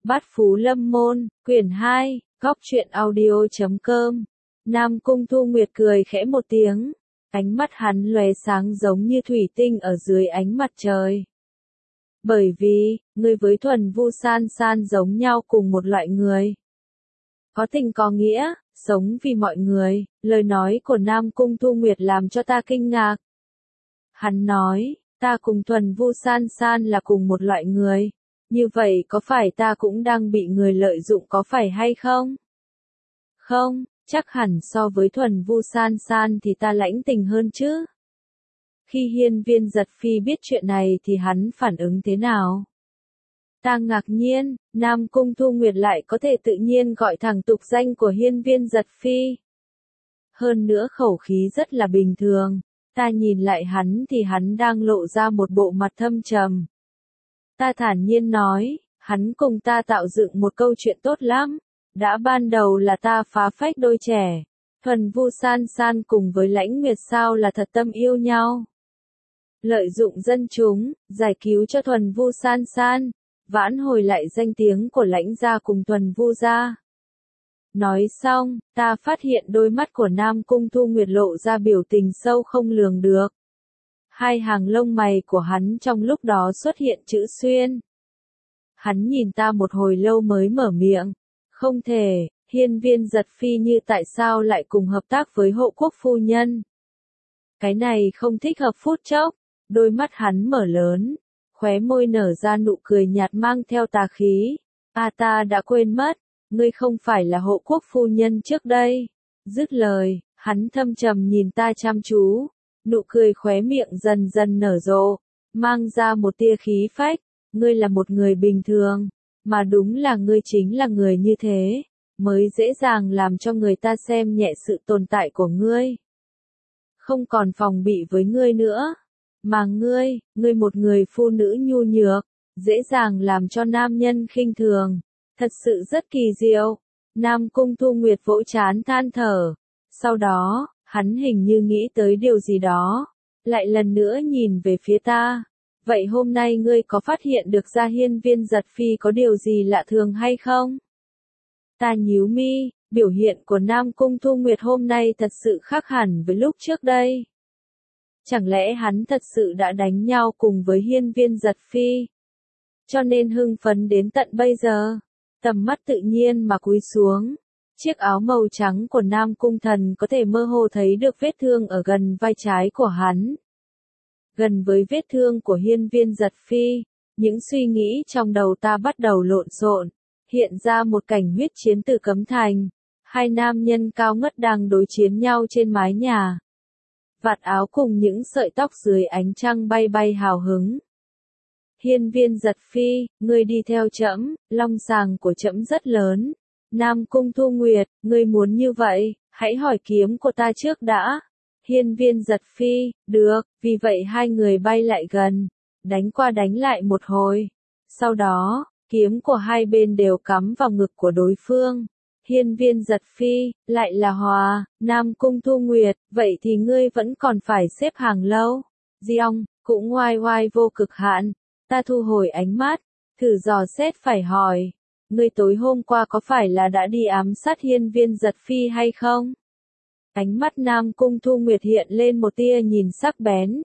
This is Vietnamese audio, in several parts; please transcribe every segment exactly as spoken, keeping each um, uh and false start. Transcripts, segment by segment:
Bát Phú Lâm Môn, quyển hai, góc truyện audio chấm com. Nam Cung Thu Nguyệt cười khẽ một tiếng, ánh mắt hắn lóe sáng giống như thủy tinh ở dưới ánh mặt trời. Bởi vì, ngươi với Thuần Vu San San giống nhau cùng một loại người. Có tình có nghĩa, sống vì mọi người, lời nói của Nam Cung Thu Nguyệt làm cho ta kinh ngạc. Hắn nói, ta cùng Thuần Vu San San là cùng một loại người. Như vậy có phải ta cũng đang bị người lợi dụng có phải hay không? Không, chắc hẳn so với Thuần Vu San San thì ta lãnh tình hơn chứ. Khi Hiên Viên Giật Phi biết chuyện này thì hắn phản ứng thế nào? Ta ngạc nhiên, Nam Cung Thu Nguyệt lại có thể tự nhiên gọi thẳng tục danh của Hiên Viên Giật Phi. Hơn nữa khẩu khí rất là bình thường, ta nhìn lại hắn thì hắn đang lộ ra một bộ mặt thâm trầm. Ta thản nhiên nói, hắn cùng ta tạo dựng một câu chuyện tốt lắm. Đã ban đầu là ta phá phách đôi trẻ. Thuần Vu San San cùng với Lãnh Nguyệt sao là thật tâm yêu nhau. Lợi dụng dân chúng, giải cứu cho Thuần Vu San San, vãn hồi lại danh tiếng của Lãnh gia cùng Thuần Vu gia. Nói xong, ta phát hiện đôi mắt của Nam Cung Thu Nguyệt lộ ra biểu tình sâu không lường được. Hai hàng lông mày của hắn trong lúc đó xuất hiện chữ xuyên. Hắn nhìn ta một hồi lâu mới mở miệng. Không thể, Hiên Viên Giật Phi như tại sao lại cùng hợp tác với Hộ Quốc phu nhân. Cái này không thích hợp phút chốc, đôi mắt hắn mở lớn, khóe môi nở ra nụ cười nhạt mang theo tà khí. À ta đã quên mất, ngươi không phải là Hộ Quốc phu nhân trước đây. Dứt lời, hắn thâm trầm nhìn ta chăm chú. Nụ cười khóe miệng dần dần nở rộ, mang ra một tia khí phách, ngươi là một người bình thường, mà đúng là ngươi chính là người như thế, mới dễ dàng làm cho người ta xem nhẹ sự tồn tại của ngươi. Không còn phòng bị với ngươi nữa, mà ngươi, ngươi một người phụ nữ nhu nhược, dễ dàng làm cho nam nhân khinh thường, thật sự rất kỳ diệu. Nam Cung Thu Nguyệt vỗ trán than thở, sau đó, hắn hình như nghĩ tới điều gì đó, lại lần nữa nhìn về phía ta. Vậy hôm nay ngươi có phát hiện được ra Hiên Viên Giật Phi có điều gì lạ thường hay không? Ta nhíu mi, biểu hiện của Nam Cung Thu Nguyệt hôm nay thật sự khác hẳn với lúc trước đây. Chẳng lẽ hắn thật sự đã đánh nhau cùng với Hiên Viên Giật Phi? Cho nên hưng phấn đến tận bây giờ, tầm mắt tự nhiên mà cúi xuống. Chiếc áo màu trắng của Nam Cung Thần có thể mơ hồ thấy được vết thương ở gần vai trái của hắn. Gần với vết thương của Hiên Viên Giật Phi, những suy nghĩ trong đầu ta bắt đầu lộn xộn, hiện ra một cảnh huyết chiến từ Cấm Thành. Hai nam nhân cao ngất đang đối chiến nhau trên mái nhà. Vạt áo cùng những sợi tóc dưới ánh trăng bay bay hào hứng. Hiên Viên Giật Phi, ngươi đi theo trẫm, long sàng của trẫm rất lớn. Nam Cung Thu Nguyệt, ngươi muốn như vậy, hãy hỏi kiếm của ta trước đã. Hiên Viên Giật Phi, được, vì vậy hai người bay lại gần, đánh qua đánh lại một hồi. Sau đó, kiếm của hai bên đều cắm vào ngực của đối phương. Hiên Viên Giật Phi, lại là hòa, Nam Cung Thu Nguyệt, vậy thì ngươi vẫn còn phải xếp hàng lâu. Diong, cũng oai oai vô cực hạn. Ta thu hồi ánh mắt, thử dò xét phải hỏi. Ngươi tối hôm qua có phải là đã đi ám sát Hiên Viên Giật Phi hay không? Ánh mắt Nam Cung Thu Nguyệt hiện lên một tia nhìn sắc bén.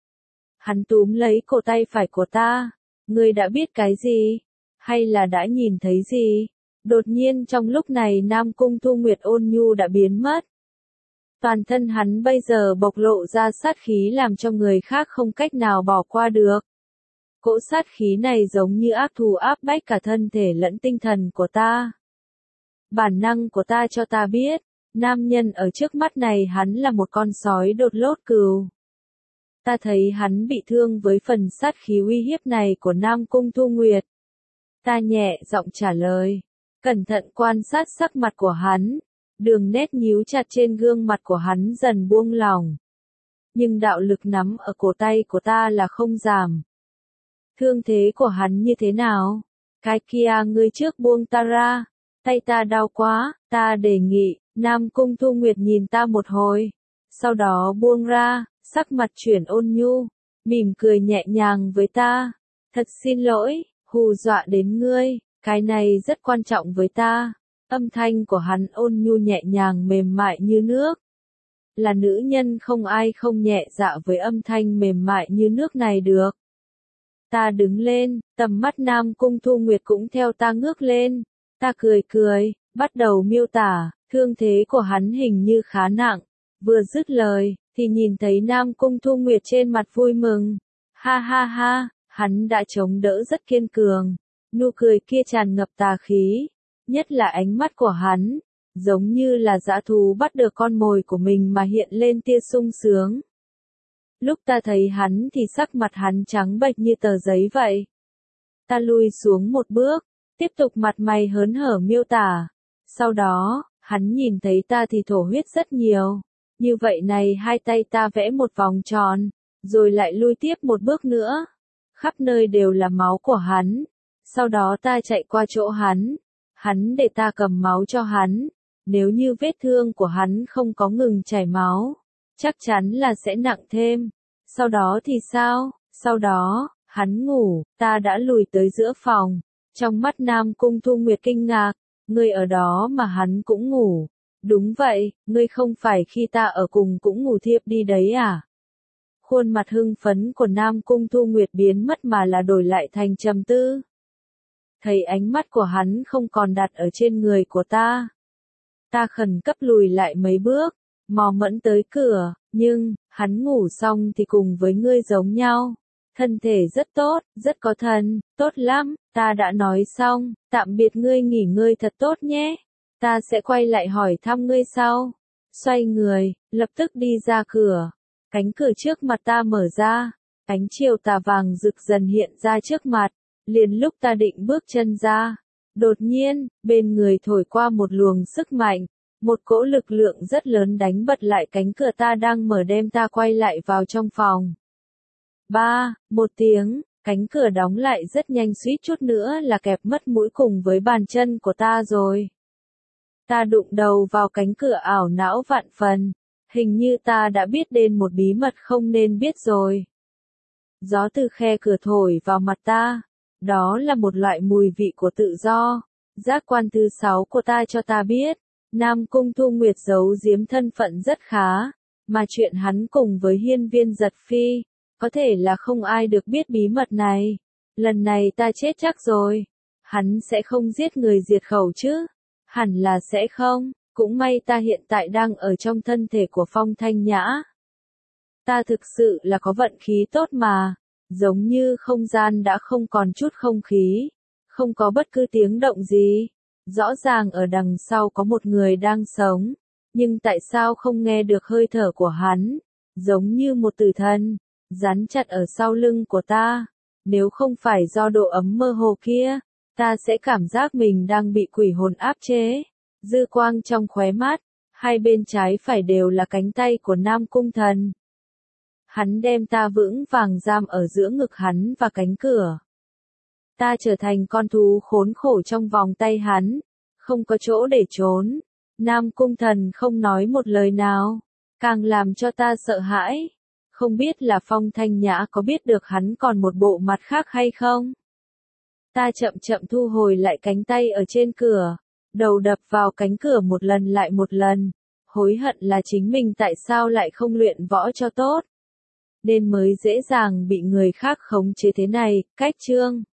Hắn túm lấy cổ tay phải của ta. Ngươi đã biết cái gì? Hay là đã nhìn thấy gì? Đột nhiên trong lúc này Nam Cung Thu Nguyệt ôn nhu đã biến mất. Toàn thân hắn bây giờ bộc lộ ra sát khí làm cho người khác không cách nào bỏ qua được. Cỗ sát khí này giống như ác thù áp bách cả thân thể lẫn tinh thần của ta. Bản năng của ta cho ta biết, nam nhân ở trước mắt này hắn là một con sói đột lốt cừu. Ta thấy hắn bị thương với phần sát khí uy hiếp này của Nam Cung Thu Nguyệt. Ta nhẹ giọng trả lời, cẩn thận quan sát sắc mặt của hắn, đường nét nhíu chặt trên gương mặt của hắn dần buông lỏng. Nhưng đạo lực nắm ở cổ tay của ta là không giảm. Thương thế của hắn như thế nào? Cái kia ngươi trước buông ta ra, tay ta đau quá, ta đề nghị. Nam Cung Thu Nguyệt nhìn ta một hồi, sau đó buông ra, sắc mặt chuyển ôn nhu, mỉm cười nhẹ nhàng với ta. Thật xin lỗi, hù dọa đến ngươi, Cái này rất quan trọng với ta. Âm thanh của hắn ôn nhu nhẹ nhàng mềm mại như nước. Là nữ nhân không ai không nhẹ dạ với âm thanh mềm mại như nước này được. Ta đứng lên, tầm mắt Nam Cung Thu Nguyệt cũng theo ta ngước lên. Ta cười cười, bắt đầu miêu tả, thương thế của hắn hình như khá nặng. Vừa dứt lời, thì nhìn thấy Nam Cung Thu Nguyệt trên mặt vui mừng. Ha ha ha, hắn đã chống đỡ rất kiên cường. Nụ cười kia tràn ngập tà khí. Nhất là ánh mắt của hắn, giống như là dã thú bắt được con mồi của mình mà hiện lên tia sung sướng. Lúc ta thấy hắn thì sắc mặt hắn trắng bệch như tờ giấy vậy. Ta lùi xuống một bước, tiếp tục mặt mày hớn hở miêu tả. Sau đó, hắn nhìn thấy ta thì thổ huyết rất nhiều. Như vậy này hai tay ta vẽ một vòng tròn, rồi lại lui tiếp một bước nữa. Khắp nơi đều là máu của hắn. Sau đó ta chạy qua chỗ hắn. Hắn để ta cầm máu cho hắn. Nếu như vết thương của hắn không có ngừng chảy máu, chắc chắn là sẽ nặng thêm. Sau đó thì sao? Sau đó, hắn ngủ, ta đã lùi tới giữa phòng. Trong mắt Nam Cung Thu Nguyệt kinh ngạc, ngươi ở đó mà hắn cũng ngủ. Đúng vậy, ngươi không phải khi ta ở cùng cũng ngủ thiếp đi đấy à? Khuôn mặt hưng phấn của Nam Cung Thu Nguyệt biến mất mà là đổi lại thành trầm tư. Thấy ánh mắt của hắn không còn đặt ở trên người của ta. Ta khẩn cấp lùi lại mấy bước, mò mẫm tới cửa, nhưng, hắn ngủ xong thì cùng với ngươi giống nhau. Thân thể rất tốt, rất có thần, tốt lắm, ta đã nói xong, tạm biệt ngươi nghỉ ngơi thật tốt nhé. Ta sẽ quay lại hỏi thăm ngươi sau. Xoay người, lập tức đi ra cửa. Cánh cửa trước mặt ta mở ra, ánh chiều tà vàng rực dần hiện ra trước mặt. Liền lúc ta định bước chân ra, đột nhiên, bên người thổi qua một luồng sức mạnh, một cỗ lực lượng rất lớn đánh bật lại cánh cửa ta đang mở đem ta quay lại vào trong phòng. Ba, một tiếng, cánh cửa đóng lại rất nhanh suýt chút nữa là kẹp mất mũi cùng với bàn chân của ta rồi. Ta đụng đầu vào cánh cửa ảo não vạn phần, hình như ta đã biết đến một bí mật không nên biết rồi. Gió từ khe cửa thổi vào mặt ta. Đó là một loại mùi vị của tự do. Giác quan thứ sáu của ta cho ta biết, Nam Cung Thu Nguyệt giấu giếm thân phận rất khá, mà chuyện hắn cùng với hiên viên giật phi, có thể là không ai được biết bí mật này. Lần này ta chết chắc rồi. Hắn sẽ không giết người diệt khẩu chứ? Hẳn là sẽ không, cũng may ta hiện tại đang ở trong thân thể của Phong Thanh Nhã. Ta thực sự là có vận khí tốt mà. Giống như không gian đã không còn chút không khí, không có bất cứ tiếng động gì. Rõ ràng ở đằng sau có một người đang sống, nhưng tại sao không nghe được hơi thở của hắn, giống như một tử thần, rắn chặt ở sau lưng của ta. Nếu không phải do độ ấm mơ hồ kia, ta sẽ cảm giác mình đang bị quỷ hồn áp chế. Dư quang trong khóe mắt, hai bên trái phải đều là cánh tay của Nam Cung Thần. Hắn đem ta vững vàng giam ở giữa ngực hắn và cánh cửa. Ta trở thành con thú khốn khổ trong vòng tay hắn, không có chỗ để trốn. Nam Cung Thần không nói một lời nào, càng làm cho ta sợ hãi. Không biết là Phong Thanh Nhã có biết được hắn còn một bộ mặt khác hay không? Ta chậm chậm thu hồi lại cánh tay ở trên cửa, đầu đập vào cánh cửa một lần lại một lần. Hối hận là chính mình tại sao lại không luyện võ cho tốt, nên mới dễ dàng bị người khác khống chế thế này. Cách chương